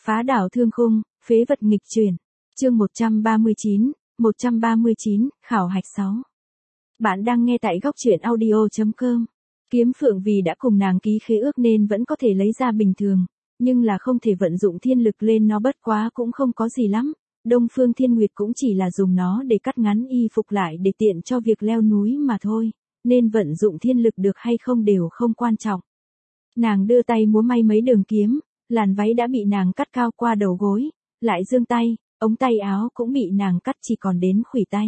Phá đảo thương khung, phế vật nghịch chuyển. Chương 139, khảo hạch 6. Bạn đang nghe tại góc truyện audio.com. Kiếm Phượng vì đã cùng nàng ký khế ước nên vẫn có thể lấy ra bình thường, nhưng là không thể vận dụng thiên lực lên nó, bất quá cũng không có gì lắm. Đông Phương Thiên Nguyệt cũng chỉ là dùng nó để cắt ngắn y phục lại để tiện cho việc leo núi mà thôi, nên vận dụng thiên lực được hay không đều không quan trọng. Nàng đưa tay múa may mấy đường kiếm, làn váy đã bị nàng cắt cao qua đầu gối, lại giương tay, ống tay áo cũng bị nàng cắt chỉ còn đến khuỷu tay.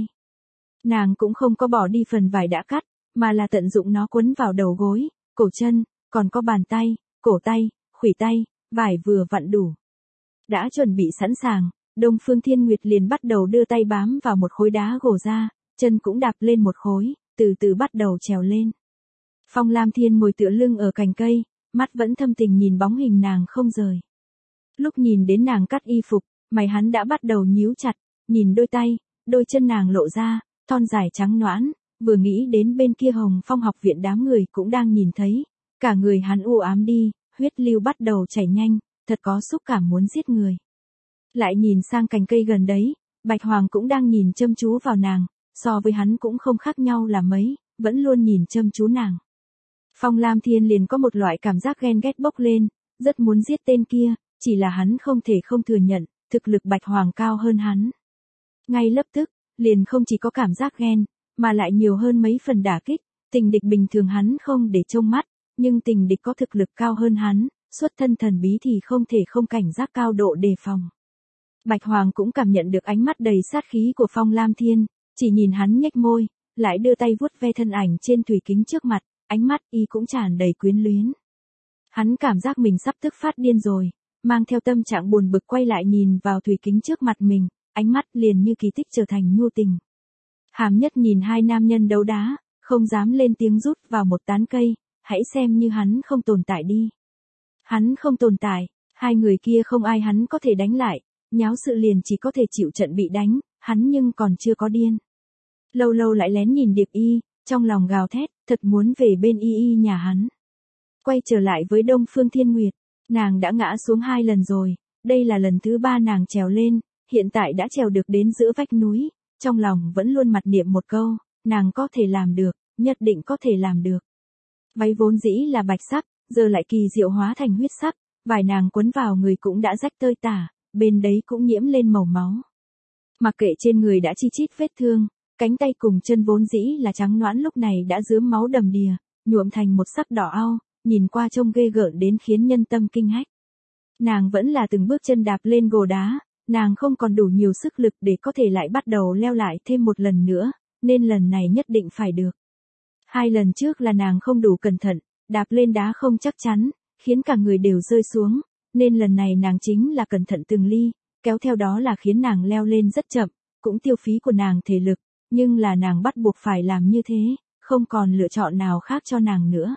Nàng cũng không có bỏ đi phần vải đã cắt, mà là tận dụng nó quấn vào đầu gối, cổ chân, còn có bàn tay, cổ tay, khuỷu tay, vải vừa vặn đủ. Đã chuẩn bị sẵn sàng, Đông Phương Thiên Nguyệt liền bắt đầu đưa tay bám vào một khối đá gồ ra, chân cũng đạp lên một khối, từ từ bắt đầu trèo lên. Phong Lam Thiên ngồi tựa lưng ở cành cây, mắt vẫn thâm tình nhìn bóng hình nàng không rời. Lúc nhìn đến nàng cắt y phục, mày hắn đã bắt đầu nhíu chặt, nhìn đôi tay, đôi chân nàng lộ ra, thon dài trắng nõn, vừa nghĩ đến bên kia Hồng Phong học viện đám người cũng đang nhìn thấy, cả người hắn u ám đi, huyết lưu bắt đầu chảy nhanh, thật có xúc cảm muốn giết người. Lại nhìn sang cành cây gần đấy, Bạch Hoàng cũng đang nhìn chăm chú vào nàng, so với hắn cũng không khác nhau là mấy, vẫn luôn nhìn chăm chú nàng. Phong Lam Thiên liền có một loại cảm giác ghen ghét bốc lên, rất muốn giết tên kia, chỉ là hắn không thể không thừa nhận, thực lực Bạch Hoàng cao hơn hắn. Ngay lập tức, liền không chỉ có cảm giác ghen, mà lại nhiều hơn mấy phần đả kích, tình địch bình thường hắn không để trông mắt, nhưng tình địch có thực lực cao hơn hắn, xuất thân thần bí thì không thể không cảnh giác cao độ đề phòng. Bạch Hoàng cũng cảm nhận được ánh mắt đầy sát khí của Phong Lam Thiên, chỉ nhìn hắn nhếch môi, lại đưa tay vuốt ve thân ảnh trên thủy kính trước mặt, ánh mắt y cũng tràn đầy quyến luyến. Hắn cảm giác mình sắp tức phát điên rồi, mang theo tâm trạng buồn bực quay lại nhìn vào thủy kính trước mặt mình, ánh mắt liền như kỳ tích trở thành nhu tình. Hàm Nhất nhìn hai nam nhân đấu đá, không dám lên tiếng, rút vào một tán cây, hãy xem như hắn không tồn tại đi. Hắn không tồn tại, hai người kia không ai hắn có thể đánh lại, nháo sự liền chỉ có thể chịu trận bị đánh, hắn nhưng còn chưa có điên. Lâu lâu lại lén nhìn Điệp Y, trong lòng gào thét, thật muốn về bên Y nhà hắn. Quay trở lại với Đông Phương Thiên Nguyệt, nàng đã ngã xuống 2 lần rồi, đây là lần thứ 3 nàng trèo lên, hiện tại đã trèo được đến giữa vách núi, trong lòng vẫn luôn mặt niệm một câu, nàng có thể làm được, nhất định có thể làm được. Váy vốn dĩ là bạch sắc, giờ lại kỳ diệu hóa thành huyết sắc, vải nàng quấn vào người cũng đã rách tơi tả, bên đấy cũng nhiễm lên màu máu. Mặc kệ trên người đã chi chít vết thương, cánh tay cùng chân vốn dĩ là trắng nõn lúc này đã rướm máu đầm đìa, nhuộm thành một sắc đỏ au, nhìn qua trông ghê gợn đến khiến nhân tâm kinh hách. Nàng vẫn là từng bước chân đạp lên gồ đá, nàng không còn đủ nhiều sức lực để có thể lại bắt đầu leo lại thêm một lần nữa, nên lần này nhất định phải được. 2 lần trước là nàng không đủ cẩn thận, đạp lên đá không chắc chắn, khiến cả người đều rơi xuống, nên lần này nàng chính là cẩn thận từng ly, kéo theo đó là khiến nàng leo lên rất chậm, cũng tiêu phí của nàng thể lực, nhưng là nàng bắt buộc phải làm như thế, không còn lựa chọn nào khác cho nàng nữa.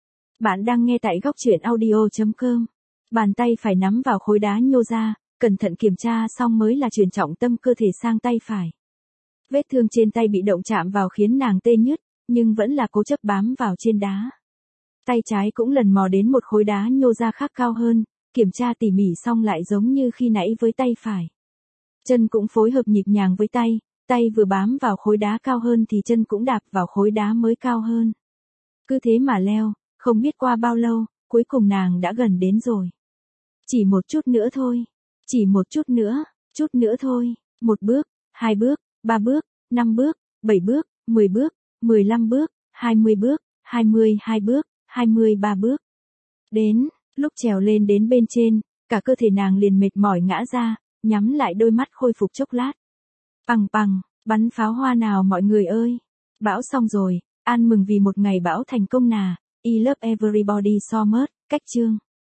Bạn đang nghe tại góc truyện audio.com. Bàn tay phải nắm vào khối đá nhô ra, cẩn thận kiểm tra xong mới là chuyển trọng tâm cơ thể sang tay phải. Vết thương trên tay bị động chạm vào khiến nàng tê nhức, nhưng vẫn là cố chấp bám vào trên đá. Tay trái cũng lần mò đến một khối đá nhô ra khác cao hơn, kiểm tra tỉ mỉ xong lại giống như khi nãy với tay phải. Chân cũng phối hợp nhịp nhàng với tay, tay vừa bám vào khối đá cao hơn thì chân cũng đạp vào khối đá mới cao hơn. Cứ thế mà leo, không biết qua bao lâu, cuối cùng nàng đã gần đến rồi. Chỉ một chút nữa thôi, chỉ một chút nữa thôi, 1 bước, 2 bước, 3 bước, 5 bước, 7 bước, 10 bước, 15 bước, 20 bước, 22 bước, 23 bước. Đến, lúc trèo lên đến bên trên, cả cơ thể nàng liền mệt mỏi ngã ra, nhắm lại đôi mắt khôi phục chốc lát. Pằng pằng, bắn pháo hoa nào mọi người ơi. Bão xong rồi, an mừng vì một ngày bão thành công nà. I love everybody so much, cách chương.